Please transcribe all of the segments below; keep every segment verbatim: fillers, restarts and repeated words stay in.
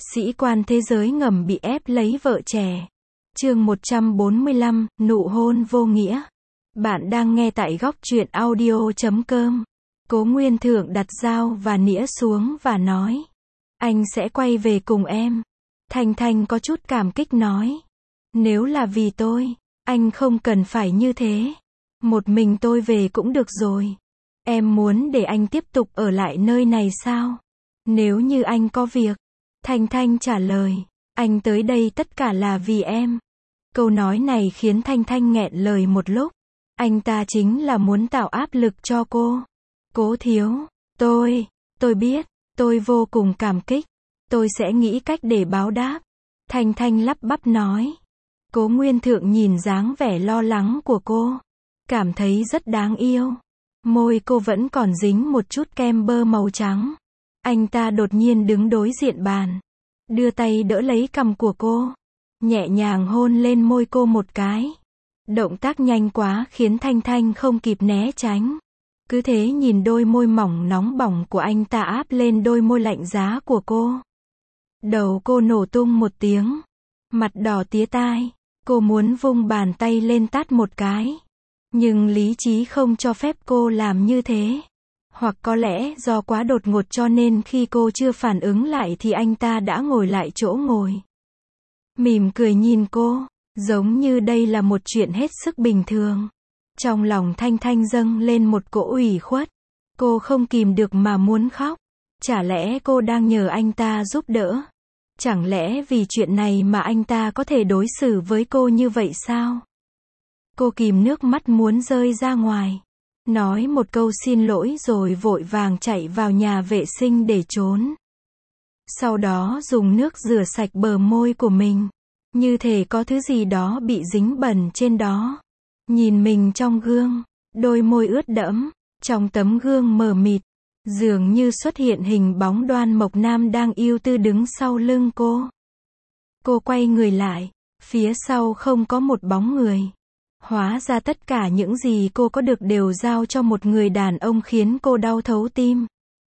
Sĩ quan thế giới ngầm bị ép lấy vợ trẻ. Chương một trăm bốn mươi lăm, nụ hôn vô nghĩa. Bạn đang nghe tại góc truyện audio chấm com. Cố Nguyên Thượng đặt dao và nĩa xuống và nói. Anh sẽ quay về cùng em. Thanh Thanh có chút cảm kích nói. Nếu là vì tôi, anh không cần phải như thế. Một mình tôi về cũng được rồi. Em muốn để anh tiếp tục ở lại nơi này sao? Nếu như anh có việc. Thanh Thanh trả lời. Anh tới đây tất cả là vì em. Câu nói này khiến Thanh Thanh nghẹn lời một lúc. Anh ta chính là muốn tạo áp lực cho cô. Cố thiếu, tôi, tôi biết, tôi vô cùng cảm kích. Tôi sẽ nghĩ cách để báo đáp. Thanh Thanh lắp bắp nói. Cố Nguyên Thượng nhìn dáng vẻ lo lắng của cô. Cảm thấy rất đáng yêu. Môi cô vẫn còn dính một chút kem bơ màu trắng. Anh ta đột nhiên đứng đối diện bàn. Đưa tay đỡ lấy cằm của cô. Nhẹ nhàng hôn lên môi cô một cái. Động tác nhanh quá khiến Thanh Thanh không kịp né tránh. Cứ thế nhìn đôi môi mỏng nóng bỏng của anh ta áp lên đôi môi lạnh giá của cô. Đầu cô nổ tung một tiếng. Mặt đỏ tía tai. Cô muốn vung bàn tay lên tát một cái. Nhưng lý trí không cho phép cô làm như thế. Hoặc có lẽ do quá đột ngột cho nên khi cô chưa phản ứng lại thì anh ta đã ngồi lại chỗ ngồi. Mỉm cười nhìn cô, giống như đây là một chuyện hết sức bình thường. Trong lòng Thanh Thanh dâng lên một cỗ ủy khuất. Cô không kìm được mà muốn khóc. Chả lẽ cô đang nhờ anh ta giúp đỡ? Chẳng lẽ vì chuyện này mà anh ta có thể đối xử với cô như vậy sao? Cô kìm nước mắt muốn rơi ra ngoài. Nói một câu xin lỗi rồi vội vàng chạy vào nhà vệ sinh để trốn. Sau đó dùng nước rửa sạch bờ môi của mình. Như thể có thứ gì đó bị dính bẩn trên đó. Nhìn mình trong gương, đôi môi ướt đẫm, trong tấm gương mờ mịt. Dường như xuất hiện hình bóng Đoan Mộc Nam đang ưu tư đứng sau lưng cô. Cô quay người lại, phía sau không có một bóng người. Hóa ra tất cả những gì cô có được đều giao cho một người đàn ông khiến cô đau thấu tim.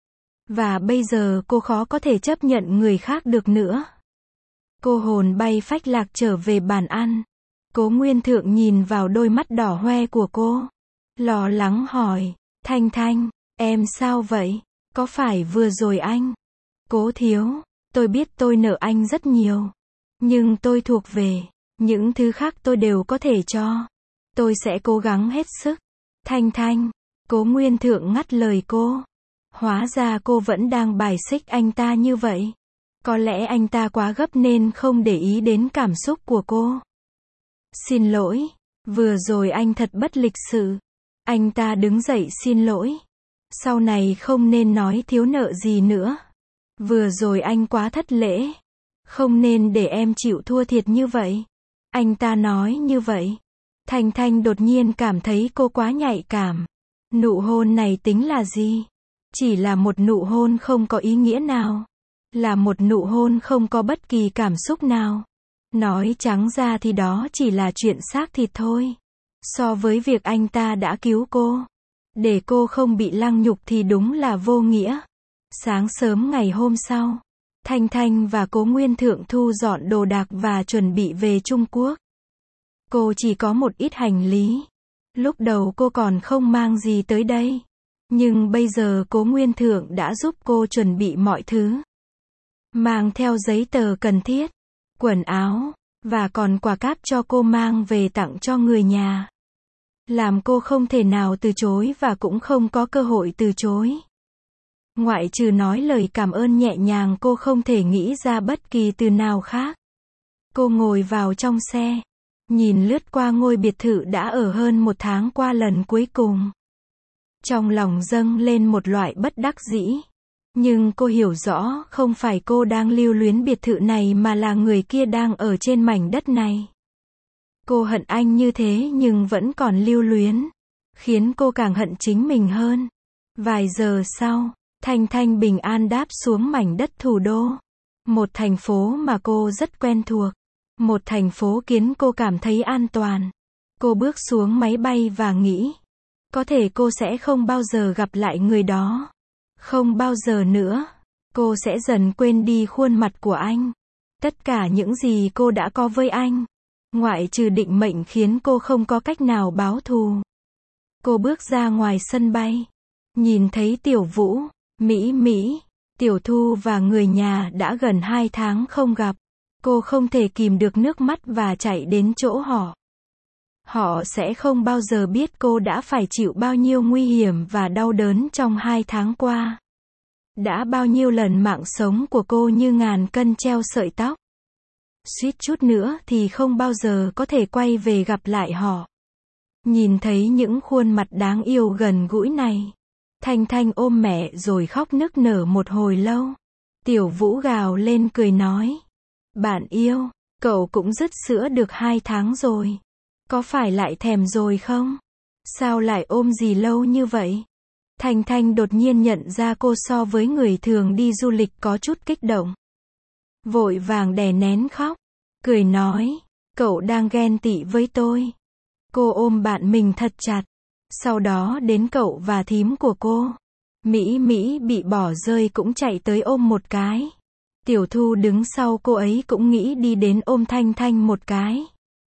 Và bây giờ cô khó có thể chấp nhận người khác được nữa. Cô hồn bay phách lạc trở về bàn ăn. Cố Nguyên Thượng nhìn vào đôi mắt đỏ hoe của cô. Lo lắng hỏi, Thanh Thanh, em sao vậy? Có phải vừa rồi anh? Cố thiếu, tôi biết tôi nợ anh rất nhiều. Nhưng tôi thuộc về, những thứ khác tôi đều có thể cho. Tôi sẽ cố gắng hết sức. Thanh Thanh, Cố Nguyên Thượng ngắt lời cô. Hóa ra cô vẫn đang bài xích anh ta như vậy. Có lẽ anh ta quá gấp nên không để ý đến cảm xúc của cô. Xin lỗi, vừa rồi anh thật bất lịch sự. Anh ta đứng dậy xin lỗi. Sau này không nên nói thiếu nợ gì nữa. Vừa rồi anh quá thất lễ. Không nên để em chịu thua thiệt như vậy. Anh ta nói như vậy. Thanh Thanh đột nhiên cảm thấy cô quá nhạy cảm. Nụ hôn này tính là gì? Chỉ là một nụ hôn không có ý nghĩa nào. Là một nụ hôn không có bất kỳ cảm xúc nào. Nói trắng ra thì đó chỉ là chuyện xác thịt thôi. So với việc anh ta đã cứu cô, để cô không bị lăng nhục thì đúng là vô nghĩa. Sáng sớm ngày hôm sau, Thanh Thanh và Cố Nguyên Thượng thu dọn đồ đạc và chuẩn bị về Trung Quốc. Cô chỉ có một ít hành lý. Lúc đầu cô còn không mang gì tới đây. Nhưng bây giờ Cố Nguyên Thượng đã giúp cô chuẩn bị mọi thứ. Mang theo giấy tờ cần thiết, quần áo, và còn quà cáp cho cô mang về tặng cho người nhà. Làm cô không thể nào từ chối và cũng không có cơ hội từ chối. Ngoại trừ nói lời cảm ơn nhẹ nhàng cô không thể nghĩ ra bất kỳ từ nào khác. Cô ngồi vào trong xe. Nhìn lướt qua ngôi biệt thự đã ở hơn một tháng qua lần cuối cùng. Trong lòng dâng lên một loại bất đắc dĩ. Nhưng cô hiểu rõ không phải cô đang lưu luyến biệt thự này mà là người kia đang ở trên mảnh đất này. Cô hận anh như thế nhưng vẫn còn lưu luyến. Khiến cô càng hận chính mình hơn. Vài giờ sau, Thanh Thanh bình an đáp xuống mảnh đất thủ đô. Một thành phố mà cô rất quen thuộc. Một thành phố khiến cô cảm thấy an toàn. Cô bước xuống máy bay và nghĩ. Có thể cô sẽ không bao giờ gặp lại người đó. Không bao giờ nữa. cô sẽ dần quên đi khuôn mặt của anh. Tất cả những gì cô đã có với anh. Ngoại trừ định mệnh khiến cô không có cách nào báo thù. Cô bước ra ngoài sân bay. Nhìn thấy Tiểu Vũ, Mỹ Mỹ, Tiểu Thu và người nhà đã gần hai tháng không gặp. Cô không thể kìm được nước mắt và chạy đến chỗ họ. Họ sẽ không bao giờ biết cô đã phải chịu bao nhiêu nguy hiểm và đau đớn trong hai tháng qua. Đã bao nhiêu lần mạng sống của cô như ngàn cân treo sợi tóc. Suýt chút nữa thì không bao giờ có thể quay về gặp lại họ. Nhìn thấy những khuôn mặt đáng yêu gần gũi này. Thanh Thanh ôm mẹ rồi khóc nức nở một hồi lâu. Tiểu Vũ gào lên cười nói. Bạn yêu, cậu cũng dứt sữa được hai tháng rồi. Có phải lại thèm rồi không? Sao lại ôm gì lâu như vậy? Thanh Thanh đột nhiên nhận ra cô so với người thường đi du lịch có chút kích động. Vội vàng đè nén khóc. Cười nói, cậu đang ghen tị với tôi. Cô ôm bạn mình thật chặt. Sau đó đến cậu và thím của cô. Mỹ Mỹ bị bỏ rơi cũng chạy tới ôm một cái. Tiểu Thu đứng sau cô ấy cũng nghĩ đi đến ôm Thanh Thanh một cái.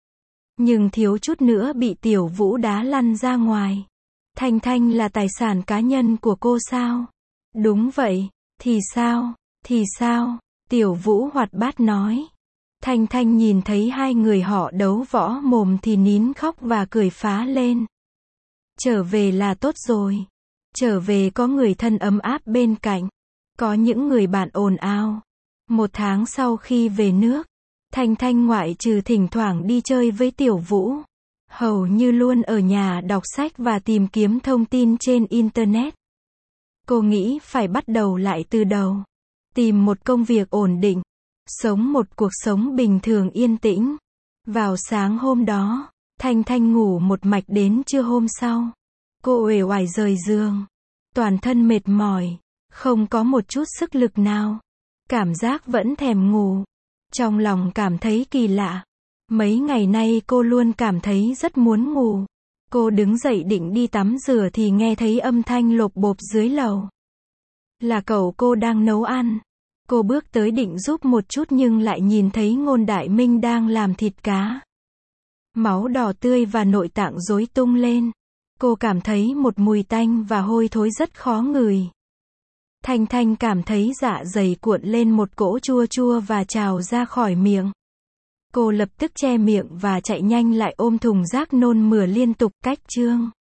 Nhưng thiếu chút nữa bị Tiểu Vũ đá lăn ra ngoài. Thanh Thanh là tài sản cá nhân của cô sao? Đúng vậy, thì sao, thì sao? Tiểu Vũ hoạt bát nói. Thanh Thanh nhìn thấy hai người họ đấu võ mồm thì nín khóc và cười phá lên. Trở về là tốt rồi. Trở về có người thân ấm áp bên cạnh. Có những người bạn ồn ào. Một tháng sau khi về nước, Thanh Thanh ngoại trừ thỉnh thoảng đi chơi với Tiểu Vũ, hầu như luôn ở nhà đọc sách và tìm kiếm thông tin trên Internet. Cô nghĩ phải bắt đầu lại từ đầu. Tìm một công việc ổn định. Sống một cuộc sống bình thường yên tĩnh. Vào sáng hôm đó, Thanh Thanh ngủ một mạch đến trưa hôm sau. Cô uể oải rời giường. Toàn thân mệt mỏi. Không có một chút sức lực nào. Cảm giác vẫn thèm ngủ. Trong lòng cảm thấy kỳ lạ. Mấy ngày nay cô luôn cảm thấy rất muốn ngủ. Cô đứng dậy định đi tắm rửa thì nghe thấy âm thanh lộp bộp dưới lầu. Là cậu cô đang nấu ăn. Cô bước tới định giúp một chút nhưng lại nhìn thấy Ngôn Đại Minh đang làm thịt cá. Máu đỏ tươi và nội tạng rối tung lên. Cô cảm thấy một mùi tanh và hôi thối rất khó ngửi. Thanh Thanh cảm thấy dạ dày cuộn lên một cỗ chua chua và trào ra khỏi miệng. Cô lập tức che miệng và chạy nhanh lại ôm thùng rác nôn mửa liên tục. Cách chương